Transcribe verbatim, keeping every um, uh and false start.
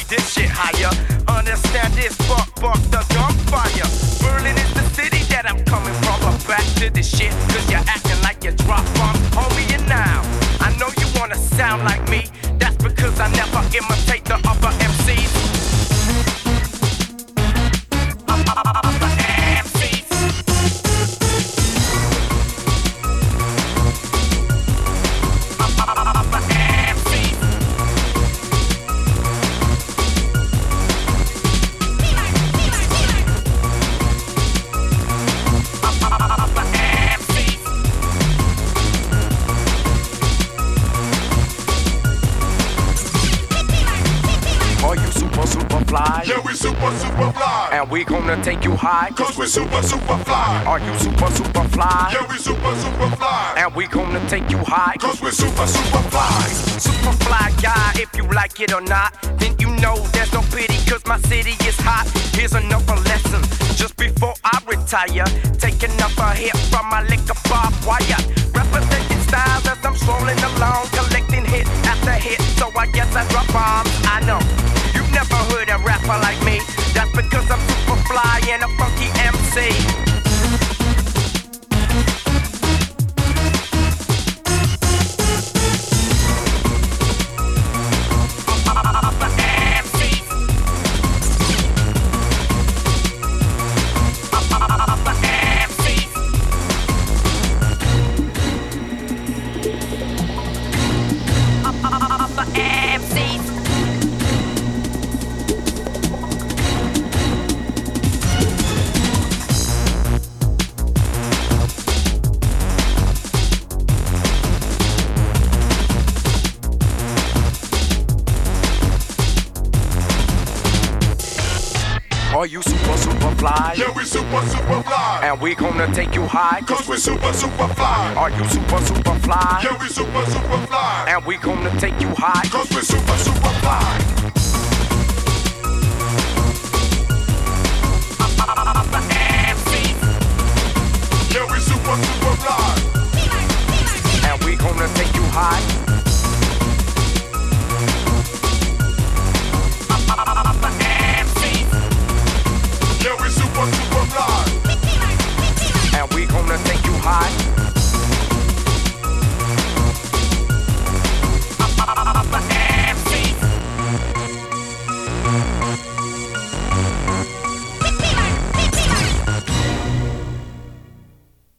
this shit higher. Understand this, fuck, fuck the gunfire. Berlin is the city that I'm coming from. But back to the shit, cause you're acting like you drop bombs. Homie, and now, I know you wanna sound like me. That's because I never imitate the other M Cs. Other M Cs. Other M Cs. Super fly. Yeah, we super, super fly. And we gonna take you high. Cause we super, super fly. Are you super, super fly? Yeah, we super, super fly. And we gonna take you high. Cause we super, super fly. Super fly guy, if you like it or not, then you know there's no pity cause my city is hot. Here's another lesson, just before I retire. Take another hit from my liquor bar wire. Representing styles as I'm strolling along, collecting hit after hit. So I guess I drop bombs, I know. You've never heard a rapper like me. That's because I'm super fly and a funky M C. Are you super, super fly? Yeah, we super, super fly. And we gonna take you high. Cause we super, super fly. Are you super, super fly? Yeah, we super, super fly. And we gonna take you high. Cause we super, super fly. Yeah, we super, super fly. And we gonna take you high. Yeah, we super, super fly. And we gonna take you high.